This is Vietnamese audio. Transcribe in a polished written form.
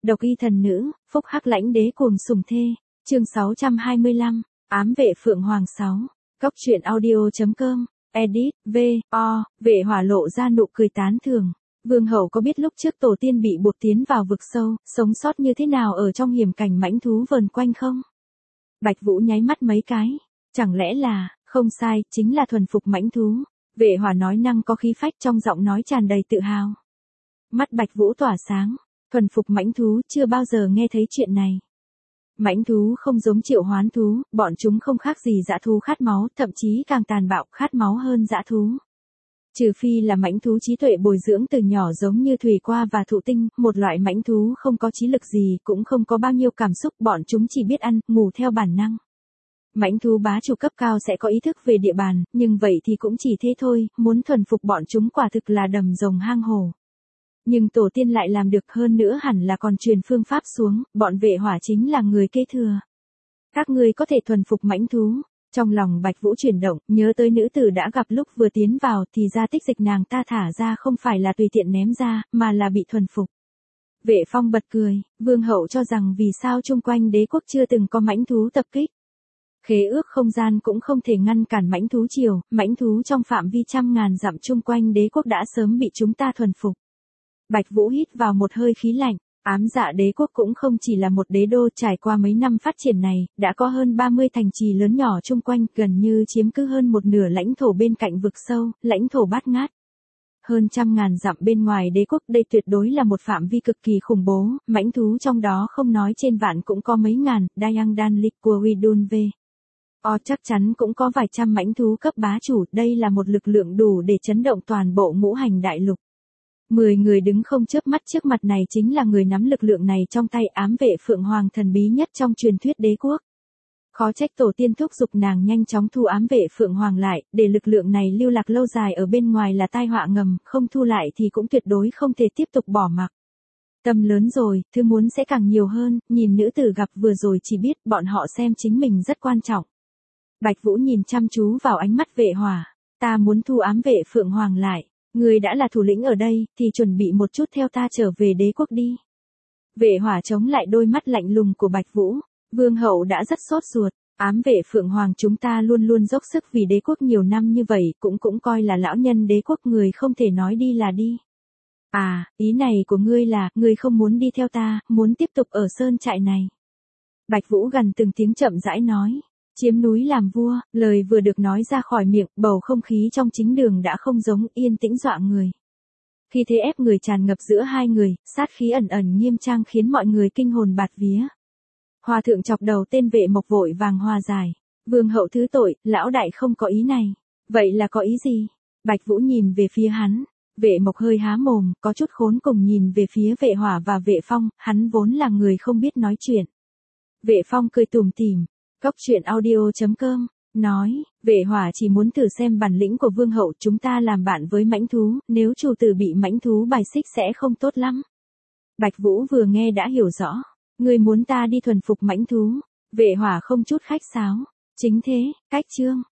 Độc y thần nữ, phúc hắc lãnh đế cuồng sủng thê. Chương 625, ám vệ Phượng Hoàng 6. Cốc truyện audio.com. Edit, vệ hỏa lộ ra nụ cười tán thưởng. Vương hậu có biết lúc trước tổ tiên bị buộc tiến vào vực sâu, sống sót như thế nào ở trong hiểm cảnh mãnh thú vờn quanh không? Bạch Vũ nháy mắt mấy cái. Chẳng lẽ là, không sai, chính là thuần phục mãnh thú. Vệ hỏa nói năng có khí phách, trong giọng nói tràn đầy tự hào. Mắt Bạch Vũ tỏa sáng. Thuần phục mãnh thú, chưa bao giờ nghe thấy chuyện này. Mãnh thú không giống triệu hoán thú, bọn chúng không khác gì dã thú khát máu, thậm chí càng tàn bạo, khát máu hơn dã thú. Trừ phi là mãnh thú trí tuệ bồi dưỡng từ nhỏ giống như thủy qua và thụ tinh, một loại mãnh thú không có trí lực gì, cũng không có bao nhiêu cảm xúc, bọn chúng chỉ biết ăn, ngủ theo bản năng. Mãnh thú bá chủ cấp cao sẽ có ý thức về địa bàn, nhưng vậy thì cũng chỉ thế thôi, muốn thuần phục bọn chúng quả thực là đầm rồng hang hổ. Nhưng tổ tiên lại làm được, hơn nữa hẳn là còn truyền phương pháp xuống, bọn vệ hỏa chính là người kế thừa. Các ngươi có thể thuần phục mãnh thú. Trong lòng Bạch Vũ chuyển động, nhớ tới nữ tử đã gặp lúc vừa tiến vào, thì ra tích dịch nàng ta thả ra không phải là tùy tiện ném ra, mà là bị thuần phục. Vệ Phong bật cười, vương hậu cho rằng vì sao chung quanh đế quốc chưa từng có mãnh thú tập kích. Khế ước không gian cũng không thể ngăn cản mãnh thú triều, mãnh thú trong phạm vi trăm ngàn dặm chung quanh đế quốc đã sớm bị chúng ta thuần phục. Bạch Vũ hít vào một hơi khí lạnh, ám dạ đế quốc cũng không chỉ là một đế đô, trải qua mấy năm phát triển này, đã có hơn 30 thành trì lớn nhỏ chung quanh, gần như chiếm cứ hơn một nửa lãnh thổ bên cạnh vực sâu, lãnh thổ bát ngát. Hơn trăm ngàn dặm bên ngoài đế quốc, đây tuyệt đối là một phạm vi cực kỳ khủng bố, mãnh thú trong đó không nói trên vạn cũng có mấy ngàn, Dayang Dan Liquidun V. Chắc chắn cũng có vài trăm mãnh thú cấp bá chủ, đây là một lực lượng đủ để chấn động toàn bộ ngũ hành đại lục. 10 người đứng không chớp mắt trước mặt này chính là người nắm lực lượng này trong tay, ám vệ Phượng Hoàng thần bí nhất trong truyền thuyết đế quốc. Khó trách tổ tiên thúc giục nàng nhanh chóng thu ám vệ Phượng Hoàng lại, để lực lượng này lưu lạc lâu dài ở bên ngoài là tai họa ngầm, không thu lại thì cũng tuyệt đối không thể tiếp tục bỏ mặc. Tâm lớn rồi, thứ muốn sẽ càng nhiều hơn, nhìn nữ tử gặp vừa rồi chỉ biết bọn họ xem chính mình rất quan trọng. Bạch Vũ nhìn chăm chú vào ánh mắt vệ hỏa, ta muốn thu ám vệ Phượng Hoàng lại. Người đã là thủ lĩnh ở đây, thì chuẩn bị một chút theo ta trở về đế quốc đi. Vệ hỏa chống lại đôi mắt lạnh lùng của Bạch Vũ. Vương hậu đã rất sốt ruột. Ám vệ Phượng Hoàng chúng ta luôn luôn dốc sức vì đế quốc nhiều năm như vậy, cũng coi là lão nhân đế quốc, người không thể nói đi là đi. À, ý này của ngươi là, ngươi không muốn đi theo ta, muốn tiếp tục ở sơn trại này. Bạch Vũ gần từng tiếng chậm rãi nói. Chiếm núi làm vua, lời vừa được nói ra khỏi miệng, bầu không khí trong chính đường đã không giống, yên tĩnh dọa người. Khi thế ép người tràn ngập giữa hai người, sát khí ẩn ẩn nghiêm trang khiến mọi người kinh hồn bạt vía. Hòa thượng chọc đầu tên Vệ Mộc vội vàng hòa giải. Vương hậu thứ tội, lão đại không có ý này. Vậy là có ý gì? Bạch Vũ nhìn về phía hắn. Vệ Mộc hơi há mồm, có chút khốn cùng nhìn về phía Vệ Hỏa và Vệ Phong, hắn vốn là người không biết nói chuyện. Vệ Phong cười tủm tỉm. Cốc truyện audio.com, nói, vệ hỏa chỉ muốn thử xem bản lĩnh của vương hậu, chúng ta làm bạn với mãnh thú, nếu chủ tử bị mãnh thú bài xích sẽ không tốt lắm. Bạch Vũ vừa nghe đã hiểu rõ, người muốn ta đi thuần phục mãnh thú, vệ hỏa không chút khách sáo, chính thế, cách chương.